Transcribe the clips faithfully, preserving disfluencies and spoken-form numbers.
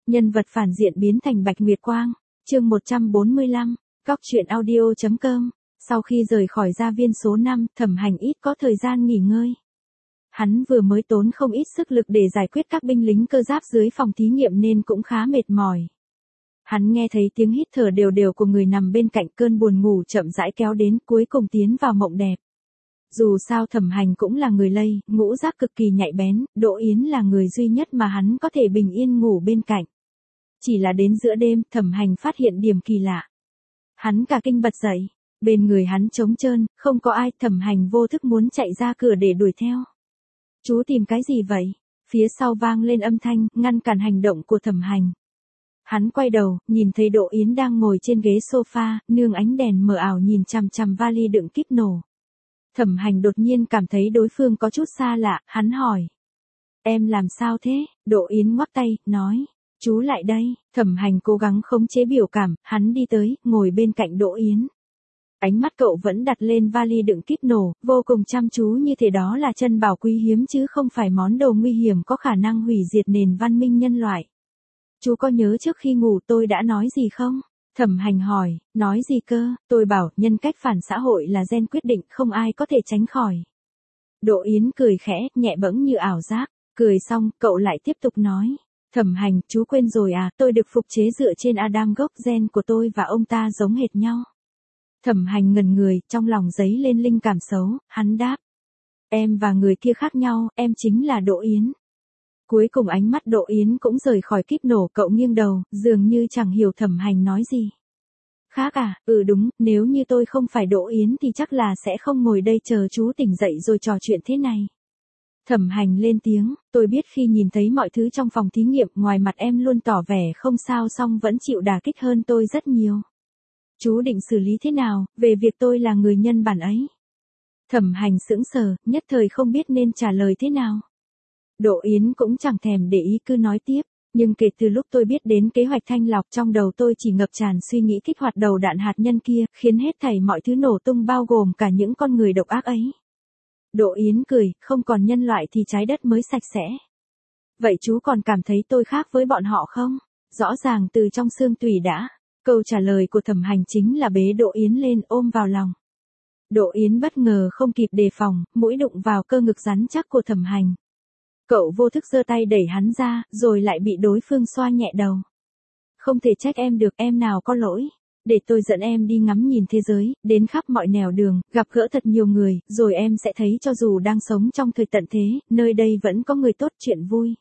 Nhân vật phản diện biến thành Bạch Nguyệt Quang, chương một trăm bốn mươi lăm, cóc truyện audio chấm com. Sau khi rời khỏi gia viên số năm, Thẩm Hành ít có thời gian nghỉ ngơi. Hắn vừa mới tốn không ít sức lực để giải quyết các binh lính cơ giáp dưới phòng thí nghiệm nên cũng khá mệt mỏi. Hắn nghe thấy tiếng hít thở đều đều của người nằm bên cạnh, cơn buồn ngủ chậm rãi kéo đến, cuối cùng tiến vào mộng đẹp. Dù sao Thẩm Hành cũng là người lây, ngũ giác cực kỳ nhạy bén, Đỗ Yến là người duy nhất mà hắn có thể bình yên ngủ bên cạnh. Chỉ là đến giữa đêm, Thẩm Hành phát hiện điểm kỳ lạ. Hắn cả kinh bật dậy, bên người hắn trống trơn, không có ai. Thẩm Hành vô thức muốn chạy ra cửa để đuổi theo. Chú tìm cái gì vậy? Phía sau vang lên âm thanh, ngăn cản hành động của Thẩm Hành. Hắn quay đầu, nhìn thấy Đỗ Yến đang ngồi trên ghế sofa, nương ánh đèn mờ ảo nhìn chằm chằm vali đựng kíp nổ. Thẩm Hành đột nhiên cảm thấy đối phương có chút xa lạ, hắn hỏi. Em làm sao thế? Đỗ Yến ngoắc tay, nói. Chú lại đây. Thẩm Hành cố gắng khống chế biểu cảm, hắn đi tới, ngồi bên cạnh Đỗ Yến. Ánh mắt cậu vẫn đặt lên vali đựng kíp nổ, vô cùng chăm chú, như thế đó là chân bảo quý hiếm chứ không phải món đồ nguy hiểm có khả năng hủy diệt nền văn minh nhân loại. Chú có nhớ trước khi ngủ tôi đã nói gì không? Thẩm Hành hỏi. Nói gì cơ? Tôi bảo nhân cách phản xã hội là gen quyết định, không ai có thể tránh khỏi. Đỗ Yến cười khẽ, nhẹ bẫng như ảo giác. Cười xong, cậu lại tiếp tục nói. Thẩm Hành, chú quên rồi à, tôi được phục chế dựa trên Adam, gốc gen của tôi và ông ta giống hệt nhau. Thẩm Hành ngẩn người, trong lòng dấy lên linh cảm xấu, hắn đáp. Em và người kia khác nhau, em chính là Đỗ Yến. Cuối cùng ánh mắt Đỗ Yến cũng rời khỏi kíp nổ, cậu nghiêng đầu, dường như chẳng hiểu Thẩm Hành nói gì. Khác à, ừ đúng, nếu như tôi không phải Đỗ Yến thì chắc là sẽ không ngồi đây chờ chú tỉnh dậy rồi trò chuyện thế này. Thẩm Hành lên tiếng, tôi biết khi nhìn thấy mọi thứ trong phòng thí nghiệm, ngoài mặt em luôn tỏ vẻ không sao song vẫn chịu đả kích hơn tôi rất nhiều. Chú định xử lý thế nào, về việc tôi là người nhân bản ấy? Thẩm Hành sững sờ, nhất thời không biết nên trả lời thế nào. Đỗ Yến cũng chẳng thèm để ý, cứ nói tiếp, nhưng kể từ lúc tôi biết đến kế hoạch thanh lọc, trong đầu tôi chỉ ngập tràn suy nghĩ kích hoạt đầu đạn hạt nhân kia, khiến hết thảy mọi thứ nổ tung, bao gồm cả những con người độc ác ấy. Đỗ Yến cười, không còn nhân loại thì trái đất mới sạch sẽ. Vậy chú còn cảm thấy tôi khác với bọn họ không? Rõ ràng từ trong xương tủy đã. Câu trả lời của Thẩm Hành chính là bế Đỗ Yến lên, ôm vào lòng. Đỗ Yến bất ngờ không kịp đề phòng, mũi đụng vào cơ ngực rắn chắc của Thẩm Hành. Cậu vô thức giơ tay đẩy hắn ra, rồi lại bị đối phương xoa nhẹ đầu. Không thể trách em được, em nào có lỗi. Để tôi dẫn em đi ngắm nhìn thế giới, đến khắp mọi nẻo đường, gặp gỡ thật nhiều người, rồi em sẽ thấy cho dù đang sống trong thời tận thế, nơi đây vẫn có người tốt, chuyện vui.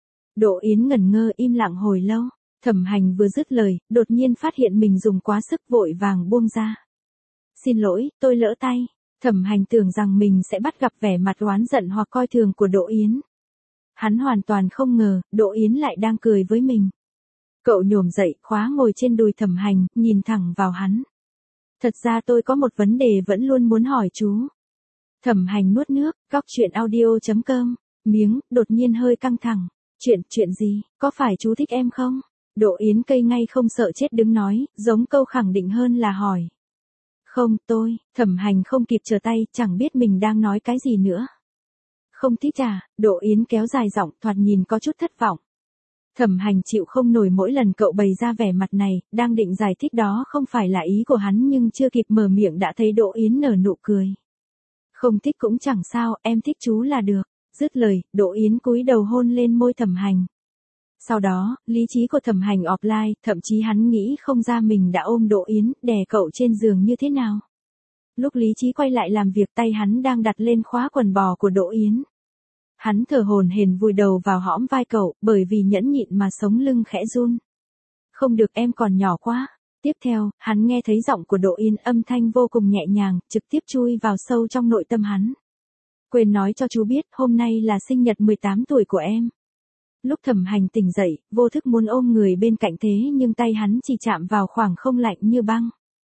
Đỗ Yến ngẩn ngơ im lặng hồi lâu. Thẩm Hành vừa dứt lời, đột nhiên phát hiện mình dùng quá sức, vội vàng buông ra. Xin lỗi, tôi lỡ tay. Thẩm Hành tưởng rằng mình sẽ bắt gặp vẻ mặt oán giận hoặc coi thường của Đỗ Yến. Hắn hoàn toàn không ngờ, Đỗ Yến lại đang cười với mình. Cậu nhổm dậy, khóa ngồi trên đùi Thẩm Hành, nhìn thẳng vào hắn. Thật ra tôi có một vấn đề vẫn luôn muốn hỏi chú. Thẩm Hành nuốt nước, cóc truyện audio chấm com, miếng, đột nhiên hơi căng thẳng. Chuyện, chuyện gì, có phải chú thích em không? Đỗ Yến cây ngay không sợ chết đứng nói, giống câu khẳng định hơn là hỏi. Không, tôi. Thẩm Hành không kịp trở tay, chẳng biết mình đang nói cái gì nữa. Không thích à? Đỗ Yến kéo dài giọng, thoạt nhìn có chút thất vọng. Thẩm Hành chịu không nổi mỗi lần cậu bày ra vẻ mặt này, đang định giải thích đó không phải là ý của hắn, nhưng chưa kịp mở miệng đã thấy Đỗ Yến nở nụ cười. Không thích cũng chẳng sao, em thích chú là được. Dứt lời, Đỗ Yến cúi đầu hôn lên môi Thẩm Hành. Sau đó, lý trí của Thẩm Hành offline, thậm chí hắn nghĩ không ra mình đã ôm Đỗ Yến, đè cậu trên giường như thế nào. Lúc lý trí quay lại làm việc, tay hắn đang đặt lên khóa quần bò của Đỗ Yến. Hắn thở hổn hển vùi đầu vào hõm vai cậu, bởi vì nhẫn nhịn mà sống lưng khẽ run. Không được, em còn nhỏ quá. Tiếp theo, hắn nghe thấy giọng của Đỗ Yến, âm thanh vô cùng nhẹ nhàng, trực tiếp chui vào sâu trong nội tâm hắn. Quên nói cho chú biết, hôm nay là sinh nhật mười tám tuổi của em. Lúc Thẩm Hành tỉnh dậy, vô thức muốn ôm người bên cạnh, thế nhưng tay hắn chỉ chạm vào khoảng không lạnh như băng.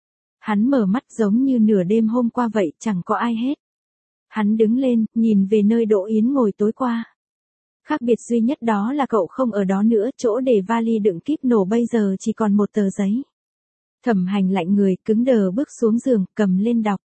Hắn mở mắt giống như nửa đêm hôm qua vậy, chẳng có ai hết. Hắn đứng lên, nhìn về nơi Đỗ Yến ngồi tối qua. Khác biệt duy nhất đó là cậu không ở đó nữa, chỗ để vali đựng kíp nổ bây giờ chỉ còn một tờ giấy. Thẩm Hành lạnh người, cứng đờ bước xuống giường, cầm lên đọc.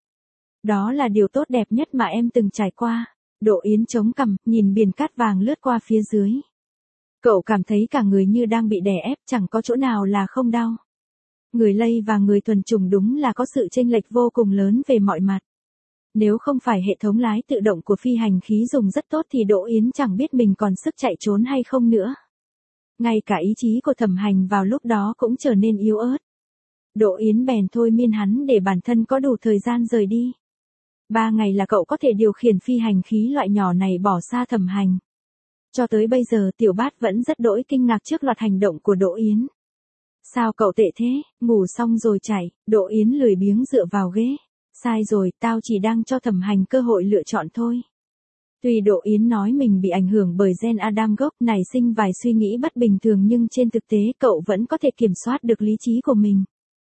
Đó là điều tốt đẹp nhất mà em từng trải qua. Đỗ Yến chống cằm, nhìn biển cát vàng lướt qua phía dưới. Cậu cảm thấy cả người như đang bị đè ép, chẳng có chỗ nào là không đau. Người lây và người thuần chủng đúng là có sự chênh lệch vô cùng lớn về mọi mặt. Nếu không phải hệ thống lái tự động của phi hành khí dùng rất tốt thì Đỗ Yến chẳng biết mình còn sức chạy trốn hay không nữa. Ngay cả ý chí của Thẩm Hành vào lúc đó cũng trở nên yếu ớt. Đỗ Yến bèn thôi miên hắn để bản thân có đủ thời gian rời đi. Ba ngày là cậu có thể điều khiển phi hành khí loại nhỏ này bỏ xa Thẩm Hành. Cho tới bây giờ Tiểu Bát vẫn rất đỗi kinh ngạc trước loạt hành động của Đỗ Yến. Sao cậu tệ thế, ngủ xong rồi chạy, Đỗ Yến lười biếng dựa vào ghế. Sai rồi, tao chỉ đang cho Thẩm Hành cơ hội lựa chọn thôi. Tuy Đỗ Yến nói mình bị ảnh hưởng bởi gen Adam gốc nảy sinh vài suy nghĩ bất bình thường nhưng trên thực tế cậu vẫn có thể kiểm soát được lý trí của mình.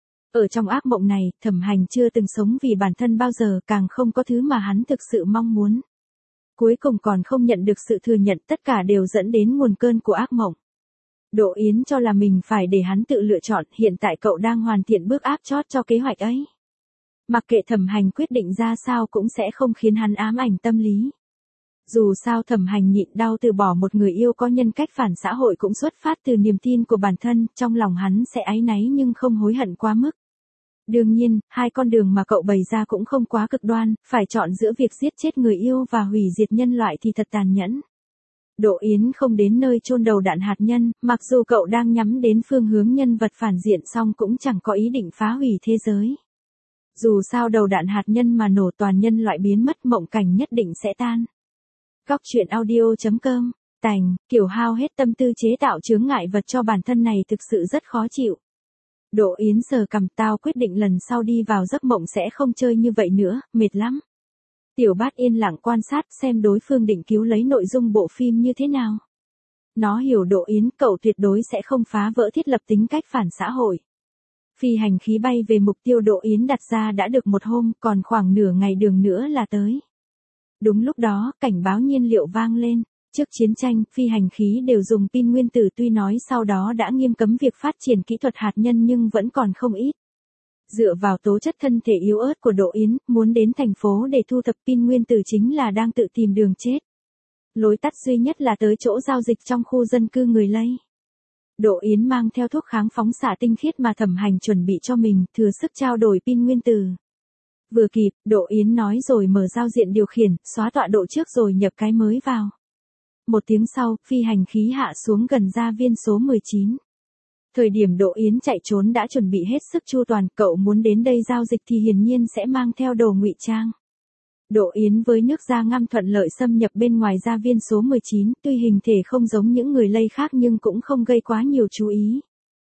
Ở trong ác mộng này, Thẩm Hành chưa từng sống vì bản thân bao giờ, càng không có thứ mà hắn thực sự mong muốn. Cuối cùng còn không nhận được sự thừa nhận, tất cả đều dẫn đến nguồn cơn của ác mộng. Đỗ Yến cho là mình phải để hắn tự lựa chọn, hiện tại cậu đang hoàn thiện bước áp chót cho kế hoạch ấy. Mặc kệ Thẩm Hành quyết định ra sao cũng sẽ không khiến hắn ám ảnh tâm lý. Dù sao Thẩm Hành nhịn đau từ bỏ một người yêu có nhân cách phản xã hội cũng xuất phát từ niềm tin của bản thân, trong lòng hắn sẽ áy náy nhưng không hối hận quá mức. Đương nhiên, hai con đường mà cậu bày ra cũng không quá cực đoan, phải chọn giữa việc giết chết người yêu và hủy diệt nhân loại thì thật tàn nhẫn. Đỗ Yến không đến nơi chôn đầu đạn hạt nhân, mặc dù cậu đang nhắm đến phương hướng nhân vật phản diện song cũng chẳng có ý định phá hủy thế giới. Dù sao đầu đạn hạt nhân mà nổ toàn nhân loại biến mất mộng cảnh nhất định sẽ tan. Góc truyện audio chấm com, Tành, kiểu hao hết tâm tư chế tạo chướng ngại vật cho bản thân này thực sự rất khó chịu. Đỗ Yến sờ cằm, tao quyết định lần sau đi vào giấc mộng sẽ không chơi như vậy nữa, mệt lắm. Tiểu Bát yên lặng quan sát xem đối phương định cứu lấy nội dung bộ phim như thế nào. Nó hiểu Đỗ Yến, cậu tuyệt đối sẽ không phá vỡ thiết lập tính cách phản xã hội. Phi hành khí bay về mục tiêu Đỗ Yến đặt ra đã được một hôm, còn khoảng nửa ngày đường nữa là tới. Đúng lúc đó, cảnh báo nhiên liệu vang lên. Trước chiến tranh, phi hành khí đều dùng pin nguyên tử, tuy nói sau đó đã nghiêm cấm việc phát triển kỹ thuật hạt nhân nhưng vẫn còn không ít. Dựa vào tố chất thân thể yếu ớt của Đỗ Yến, muốn đến thành phố để thu thập pin nguyên tử chính là đang tự tìm đường chết. Lối tắt duy nhất là tới chỗ giao dịch trong khu dân cư người lây. Đỗ Yến mang theo thuốc kháng phóng xạ tinh khiết mà Thẩm Hành chuẩn bị cho mình, thừa sức trao đổi pin nguyên tử. Vừa kịp, Đỗ Yến nói rồi mở giao diện điều khiển, xóa tọa độ trước rồi nhập cái mới vào. Một tiếng sau, phi hành khí hạ xuống gần gia viên số mười chín. Thời điểm Đỗ Yến chạy trốn đã chuẩn bị hết sức chu toàn, cậu muốn đến đây giao dịch thì hiển nhiên sẽ mang theo đồ ngụy trang. Đỗ Yến với nước da ngăm thuận lợi xâm nhập bên ngoài gia viên số mười chín, tuy hình thể không giống những người lây khác nhưng cũng không gây quá nhiều chú ý.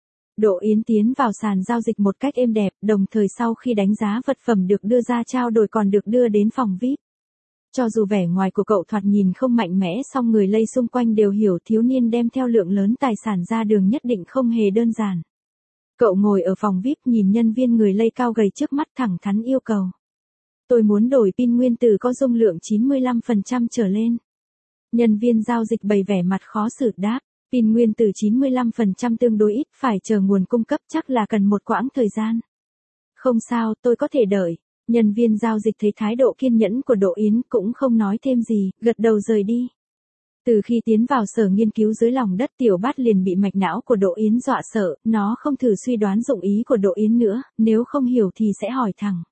Đỗ Yến tiến vào sàn giao dịch một cách êm đẹp, đồng thời sau khi đánh giá vật phẩm được đưa ra trao đổi còn được đưa đến phòng vi ai pi. Cho dù vẻ ngoài của cậu thoạt nhìn không mạnh mẽ song người lây xung quanh đều hiểu thiếu niên đem theo lượng lớn tài sản ra đường nhất định không hề đơn giản. Cậu ngồi ở phòng vi ai pi nhìn nhân viên người lây cao gầy trước mắt thẳng thắn yêu cầu. Tôi muốn đổi pin nguyên tử có dung lượng chín mươi lăm phần trăm trở lên. Nhân viên giao dịch bày vẻ mặt khó xử đáp. Pin nguyên tử chín mươi lăm phần trăm tương đối ít, phải chờ nguồn cung cấp chắc là cần một quãng thời gian. Không sao, tôi có thể đợi. Nhân viên giao dịch thấy thái độ kiên nhẫn của Đỗ Yến cũng không nói thêm gì, gật đầu rời đi. Từ khi tiến vào sở nghiên cứu dưới lòng đất, Tiểu Bát liền bị mạch não của Đỗ Yến dọa sợ, nó không thử suy đoán dụng ý của Đỗ Yến nữa, nếu không hiểu thì sẽ hỏi thẳng.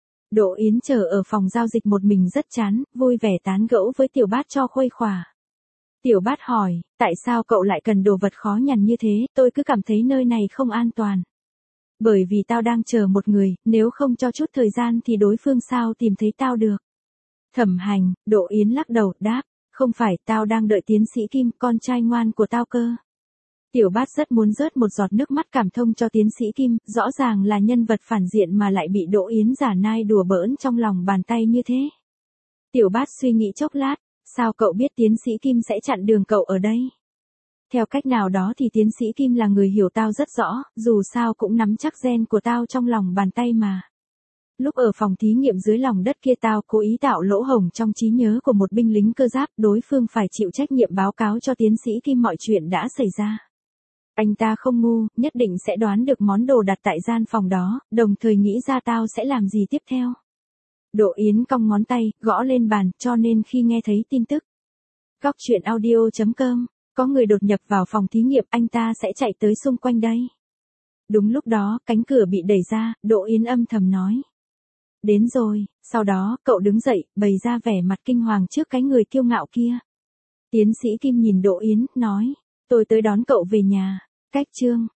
Đỗ Yến chờ ở phòng giao dịch một mình rất chán, vui vẻ tán gẫu với Tiểu Bát cho khuây khỏa. Tiểu Bát hỏi, tại sao cậu lại cần đồ vật khó nhằn như thế, tôi cứ cảm thấy nơi này không an toàn. Bởi vì tao đang chờ một người, nếu không cho chút thời gian thì đối phương sao tìm thấy tao được. Thẩm Hành, Đỗ Yến lắc đầu, đáp, không phải, tao đang đợi tiến sĩ Kim, con trai ngoan của tao cơ. Tiểu Bát rất muốn rớt một giọt nước mắt cảm thông cho tiến sĩ Kim, rõ ràng là nhân vật phản diện mà lại bị Đỗ Yến giả nai đùa bỡn trong lòng bàn tay như thế. Tiểu Bát suy nghĩ chốc lát, sao cậu biết tiến sĩ Kim sẽ chặn đường cậu ở đây? Theo cách nào đó thì tiến sĩ Kim là người hiểu tao rất rõ, dù sao cũng nắm chắc gen của tao trong lòng bàn tay mà. Lúc ở phòng thí nghiệm dưới lòng đất kia tao cố ý tạo lỗ hổng trong trí nhớ của một binh lính cơ giáp, đối phương phải chịu trách nhiệm báo cáo cho tiến sĩ Kim mọi chuyện đã xảy ra. Anh ta không ngu, nhất định sẽ đoán được món đồ đặt tại gian phòng đó, đồng thời nghĩ ra tao sẽ làm gì tiếp theo. Đỗ Yến cong ngón tay, gõ lên bàn, cho nên khi nghe thấy tin tức. Góc truyện audio chấm com Có người đột nhập vào phòng thí nghiệm, anh ta sẽ chạy tới xung quanh đây. Đúng lúc đó, cánh cửa bị đẩy ra, Đỗ Yến âm thầm nói. Đến rồi, sau đó, cậu đứng dậy, bày ra vẻ mặt kinh hoàng trước cái người kiêu ngạo kia. Tiến sĩ Kim nhìn Đỗ Yến, nói, tôi tới đón cậu về nhà. Cách chương